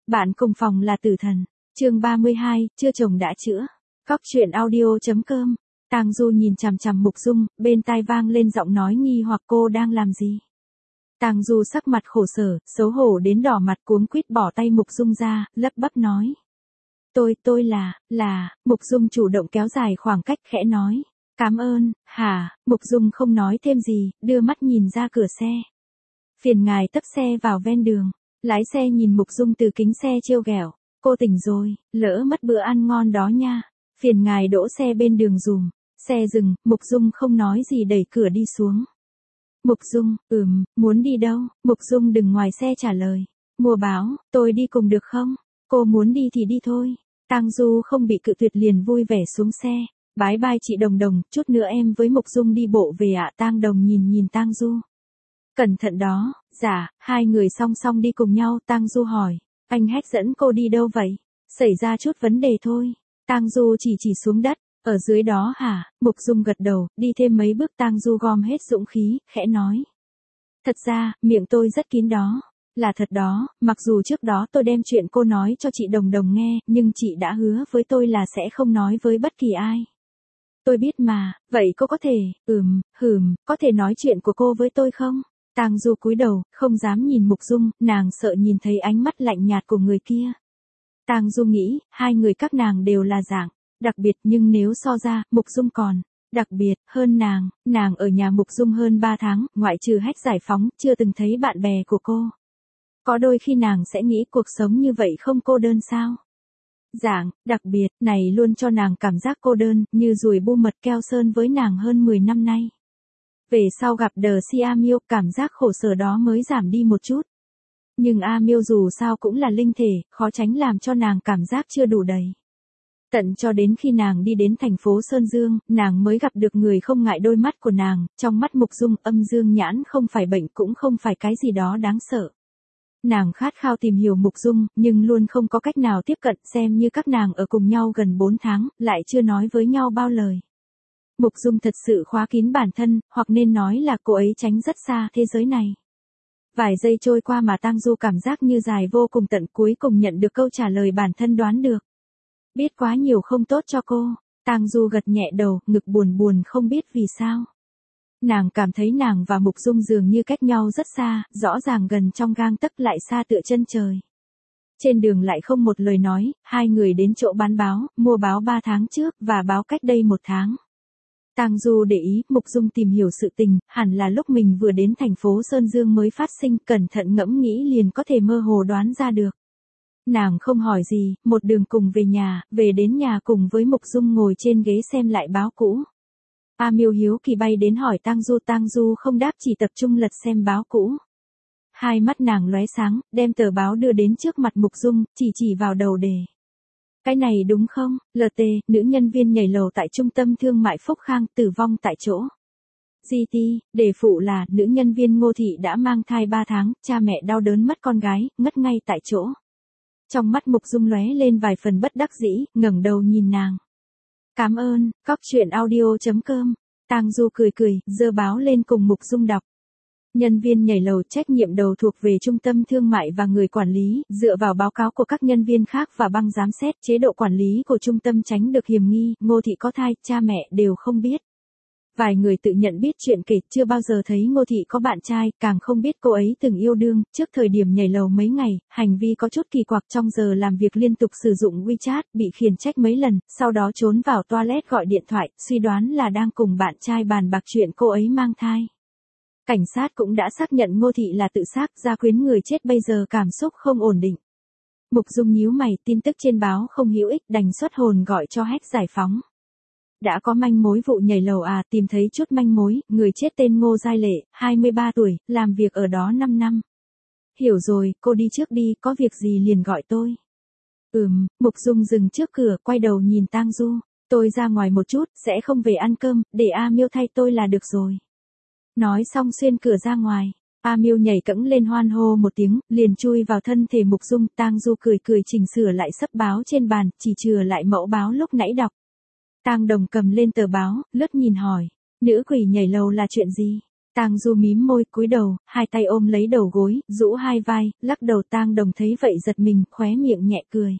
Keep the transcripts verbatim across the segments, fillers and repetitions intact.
Bạn cùng phòng là tử thần. Chương ba mươi hai, chưa chồng đã chữa. Cóc truyện audio.com. Tang Du nhìn chằm chằm Mục Dung, bên tai vang lên giọng nói nghi hoặc cô đang làm gì. Tang Du sắc mặt khổ sở, xấu hổ đến đỏ mặt cuống quýt bỏ tay Mục Dung ra, lắp bắp nói. Tôi, tôi là, là, Mục Dung chủ động kéo dài khoảng cách khẽ nói. Cảm ơn, hả, Mục Dung không nói thêm gì, đưa mắt nhìn ra cửa xe. Phiền ngài tấp xe vào ven đường. Lái xe nhìn Mục Dung từ kính xe trêu ghẹo. Cô tỉnh rồi, lỡ mất bữa ăn ngon đó nha. Phiền ngài đỗ xe bên đường dùm. Xe dừng, Mục Dung không nói gì đẩy cửa đi xuống. Mục Dung, ừm, muốn đi đâu? Mục Dung đừng ngoài xe trả lời. Mua báo, tôi đi cùng được không? Cô muốn đi thì đi thôi. Tang Du không bị cự tuyệt liền vui vẻ xuống xe. Bái bai chị Đồng Đồng, chút nữa em với Mục Dung đi bộ về ạ. Tang Đồng nhìn nhìn Tang Du. Cẩn thận đó, dạ, hai người song song đi cùng nhau. Tang Du hỏi, anh Hách dẫn cô đi đâu vậy? Xảy ra chút vấn đề thôi. Tang Du chỉ chỉ xuống đất, ở dưới đó hả? Mục Dung gật đầu, đi thêm mấy bước. Tang Du gom hết dũng khí, khẽ nói. Thật ra, miệng tôi rất kín đó. Là thật đó, mặc dù trước đó tôi đem chuyện cô nói cho chị Đồng Đồng nghe, nhưng chị đã hứa với tôi là sẽ không nói với bất kỳ ai. Tôi biết mà, vậy cô có thể, ừm, hừm, có thể nói chuyện của cô với tôi không? Tang Du cúi đầu, không dám nhìn Mục Dung, nàng sợ nhìn thấy ánh mắt lạnh nhạt của người kia. Tang Du nghĩ, hai người các nàng đều là dạng đặc biệt, nhưng nếu so ra, Mục Dung còn đặc biệt hơn nàng. Nàng ở nhà Mục Dung hơn ba tháng, ngoại trừ Hách giải phóng, chưa từng thấy bạn bè của cô. Có đôi khi nàng sẽ nghĩ cuộc sống như vậy không cô đơn sao? Dạng đặc biệt này luôn cho nàng cảm giác cô đơn, như ruồi bu mật keo sơn với nàng hơn mười năm nay. Về sau gặp đờ si A Miêu, cảm giác khổ sở đó mới giảm đi một chút. Nhưng A Miêu dù sao cũng là linh thể, khó tránh làm cho nàng cảm giác chưa đủ đầy. Tận cho đến khi nàng đi đến thành phố Sơn Dương, nàng mới gặp được người không ngại đôi mắt của nàng. Trong mắt Mục Dung, âm dương nhãn không phải bệnh cũng không phải cái gì đó đáng sợ. Nàng khát khao tìm hiểu Mục Dung, nhưng luôn không có cách nào tiếp cận, xem như các nàng ở cùng nhau gần bốn tháng, lại chưa nói với nhau bao lời. Mục Dung thật sự khóa kín bản thân, hoặc nên nói là cô ấy tránh rất xa thế giới này. Vài giây trôi qua mà Tang Du cảm giác như dài vô cùng, tận cuối cùng nhận được câu trả lời bản thân đoán được. Biết quá nhiều không tốt cho cô. Tang Du gật nhẹ đầu, ngực buồn buồn không biết vì sao. Nàng cảm thấy nàng và Mục Dung dường như cách nhau rất xa, rõ ràng gần trong gang tấc lại xa tựa chân trời. Trên đường lại không một lời nói, hai người đến chỗ bán báo, mua báo ba tháng trước và báo cách đây một tháng. Tang Du để ý, Mục Dung tìm hiểu sự tình, hẳn là lúc mình vừa đến thành phố Sơn Dương mới phát sinh, cẩn thận ngẫm nghĩ liền có thể mơ hồ đoán ra được. Nàng không hỏi gì, một đường cùng về nhà, về đến nhà cùng với Mục Dung ngồi trên ghế xem lại báo cũ. A Miêu hiếu kỳ bay đến hỏi Tang Du, Tang Du không đáp, chỉ tập trung lật xem báo cũ. Hai mắt nàng lóe sáng, đem tờ báo đưa đến trước mặt Mục Dung, chỉ chỉ vào đầu đề. Cái này đúng không? lờ tê, nữ nhân viên nhảy lầu tại trung tâm thương mại Phúc Khang, tử vong tại chỗ. giê tê, đề phụ là, nữ nhân viên Ngô Thị đã mang thai ba tháng, cha mẹ đau đớn mất con gái, ngất ngay tại chỗ. Trong mắt Mục Dung lóe lên vài phần bất đắc dĩ, ngẩng đầu nhìn nàng. Cảm ơn, cóc truyện audio.com. Tang Du cười cười, giơ báo lên cùng Mục Dung đọc. Nhân viên nhảy lầu trách nhiệm đầu thuộc về trung tâm thương mại và người quản lý, dựa vào báo cáo của các nhân viên khác và băng giám xét chế độ quản lý của trung tâm tránh được hiểm nghi, Ngô Thị có thai, cha mẹ đều không biết. Vài người tự nhận biết chuyện kể, chưa bao giờ thấy Ngô Thị có bạn trai, càng không biết cô ấy từng yêu đương. Trước thời điểm nhảy lầu mấy ngày, hành vi có chút kỳ quặc, trong giờ làm việc liên tục sử dụng WeChat, bị khiển trách mấy lần, sau đó trốn vào toilet gọi điện thoại, suy đoán là đang cùng bạn trai bàn bạc chuyện cô ấy mang thai. Cảnh sát cũng đã xác nhận Ngô Thị là tự sát, gia quyến người chết bây giờ cảm xúc không ổn định. Mục Dung nhíu mày, tin tức trên báo không hữu ích, đành xuất hồn gọi cho Hách giải phóng. Đã có manh mối vụ nhảy lầu à? Tìm thấy chút manh mối, người chết tên Ngô Giai Lệ, hai mươi ba tuổi, làm việc ở đó năm năm. Hiểu rồi, cô đi trước đi, có việc gì liền gọi tôi. Ừm, Mục Dung dừng trước cửa, quay đầu nhìn Tang Du. Tôi ra ngoài một chút, sẽ không về ăn cơm, để A Miêu thay tôi là được rồi. Nói xong xuyên cửa ra ngoài. A Miêu nhảy cẫng lên hoan hô một tiếng, liền chui vào thân thể Mục Dung. Tang Du cười cười chỉnh sửa lại sấp báo trên bàn, chỉ chừa lại mẫu báo lúc nãy đọc. Tang Đồng cầm lên tờ báo, lướt nhìn hỏi, nữ quỷ nhảy lầu là chuyện gì? Tang Du mím môi cúi đầu, hai tay ôm lấy đầu gối, rũ hai vai, lắc đầu. Tang Đồng thấy vậy giật mình, khóe miệng nhẹ cười.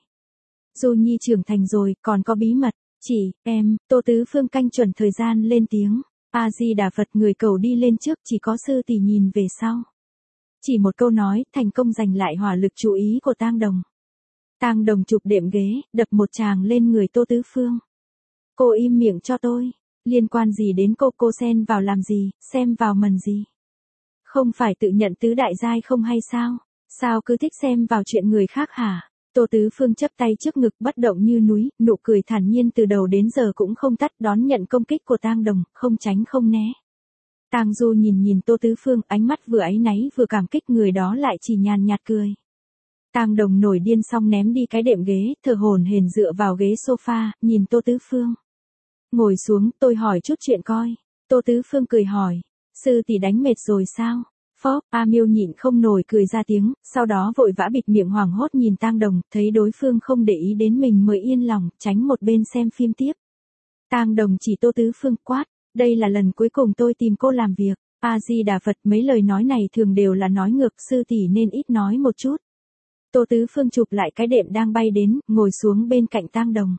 Du Nhi trưởng thành rồi, còn có bí mật. Chỉ, em, Tô Tứ Phương canh chuẩn thời gian lên tiếng. A Di Đà Phật, người cầu đi lên trước, chỉ có sư tỷ nhìn về sau. Chỉ một câu nói, thành công giành lại hỏa lực chú ý của Tang Đồng. Tang Đồng chụp đệm ghế, đập một tràng lên người Tô Tứ Phương. Cô im miệng cho tôi, liên quan gì đến cô, cô xen vào làm gì, xem vào mần gì. Không phải tự nhận tứ đại giai không hay sao, sao cứ thích xem vào chuyện người khác hả? Tô Tứ Phương chắp tay trước ngực bất động như núi, nụ cười thản nhiên từ đầu đến giờ cũng không tắt, đón nhận công kích của Tang Đồng, không tránh không né. Tang Du nhìn nhìn Tô Tứ Phương, ánh mắt vừa áy náy vừa cảm kích, người đó lại chỉ nhàn nhạt cười. Tang Đồng nổi điên xong ném đi cái đệm ghế, thở hổn hển dựa vào ghế sofa, nhìn Tô Tứ Phương. Ngồi xuống, tôi hỏi chút chuyện coi. Tô Tứ Phương cười hỏi, sư tỷ đánh mệt rồi sao? Phóp, A Miêu nhịn không nổi cười ra tiếng, sau đó vội vã bịt miệng hoảng hốt nhìn Tang Đồng, thấy đối phương không để ý đến mình mới yên lòng, tránh một bên xem phim tiếp. Tang Đồng chỉ Tô Tứ Phương quát, đây là lần cuối cùng tôi tìm cô làm việc. A Di Đà Phật, mấy lời nói này thường đều là nói ngược, sư tỷ nên ít nói một chút. Tô Tứ Phương chụp lại cái đệm đang bay đến, ngồi xuống bên cạnh Tang Đồng.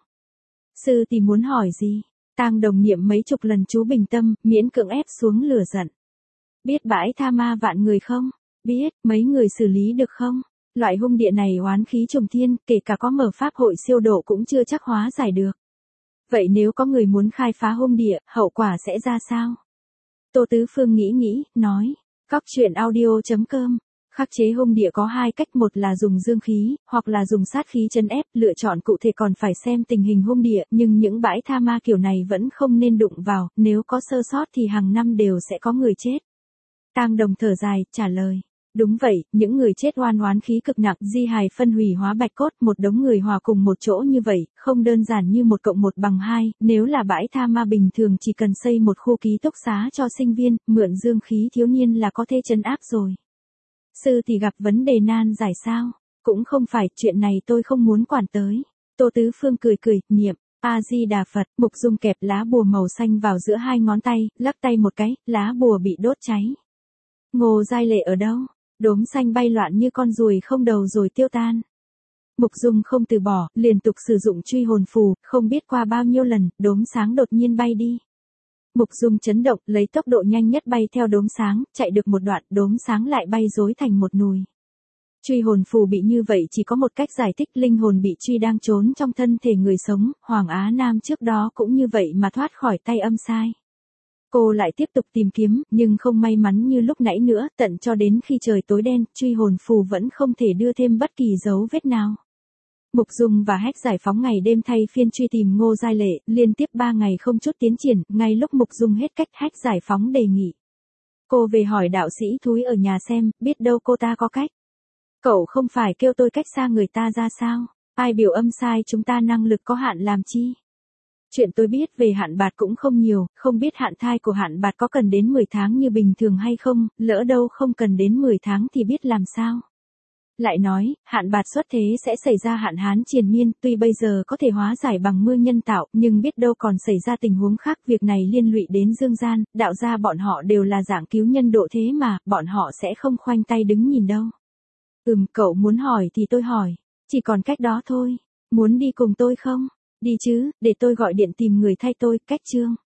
Sư tỷ muốn hỏi gì? Tang Đồng niệm mấy chục lần chú bình tâm, miễn cưỡng ép xuống lửa giận. Biết bãi tha ma vạn người không? Biết, mấy người xử lý được không? Loại hung địa này oán khí trùng thiên, kể cả có mở pháp hội siêu độ cũng chưa chắc hóa giải được. Vậy nếu có người muốn khai phá hung địa, hậu quả sẽ ra sao? Tô Tứ Phương nghĩ nghĩ, nói, Cóc truyện audio chấm com. Khắc chế hung địa có hai cách, một là dùng dương khí, hoặc là dùng sát khí trấn ép, lựa chọn cụ thể còn phải xem tình hình hung địa, nhưng những bãi tha ma kiểu này vẫn không nên đụng vào, nếu có sơ sót thì hàng năm đều sẽ có người chết. Tang Đồng thở dài, trả lời, đúng vậy, những người chết oan oán khí cực nặng, di hài phân hủy hóa bạch cốt, một đống người hòa cùng một chỗ như vậy, không đơn giản như một cộng một bằng hai, nếu là bãi tha ma bình thường chỉ cần xây một khu ký túc xá cho sinh viên, mượn dương khí thiếu niên là có thể trấn áp rồi. Sư thì gặp vấn đề nan giải sao? Cũng không phải, chuyện này tôi không muốn quản tới. Tô Tứ Phương cười cười, niệm, A Di Đà Phật. Mục Dung kẹp lá bùa màu xanh vào giữa hai ngón tay, lắc tay một cái, lá bùa bị đốt cháy. Ngô Giai Lệ ở đâu? Đốm xanh bay loạn như con ruồi không đầu rồi tiêu tan. Mục Dung không từ bỏ, liên tục sử dụng truy hồn phù, không biết qua bao nhiêu lần, đốm sáng đột nhiên bay đi. Mục Dung chấn động, lấy tốc độ nhanh nhất bay theo đốm sáng, chạy được một đoạn, đốm sáng lại bay rối thành một nùi. Truy hồn phù bị như vậy chỉ có một cách giải thích, linh hồn bị truy đang trốn trong thân thể người sống, Hoàng Á Nam trước đó cũng như vậy mà thoát khỏi tay âm sai. Cô lại tiếp tục tìm kiếm, nhưng không may mắn như lúc nãy nữa, tận cho đến khi trời tối đen, truy hồn phù vẫn không thể đưa thêm bất kỳ dấu vết nào. Mục Dung và Hách giải phóng ngày đêm thay phiên truy tìm Ngô Giai Lệ, liên tiếp ba ngày không chút tiến triển, ngay lúc Mục Dung hết cách, Hách giải phóng đề nghị. Cô về hỏi đạo sĩ thúi ở nhà xem, biết đâu cô ta có cách. Cậu không phải kêu tôi cách xa người ta ra sao? Ai biểu âm sai chúng ta năng lực có hạn làm chi? Chuyện tôi biết về Hạn Bạt cũng không nhiều, không biết hạn thai của Hạn Bạt có cần đến mười tháng như bình thường hay không, lỡ đâu không cần đến mười tháng thì biết làm sao. Lại nói, Hạn Bạt xuất thế sẽ xảy ra hạn hán triền miên, tuy bây giờ có thể hóa giải bằng mưa nhân tạo, nhưng biết đâu còn xảy ra tình huống khác, việc này liên lụy đến dương gian, đạo gia bọn họ đều là dạng cứu nhân độ thế mà, bọn họ sẽ không khoanh tay đứng nhìn đâu. Ừm, cậu muốn hỏi thì tôi hỏi, chỉ còn cách đó thôi, muốn đi cùng tôi không? Đi chứ, để tôi gọi điện tìm người thay tôi, cách chương.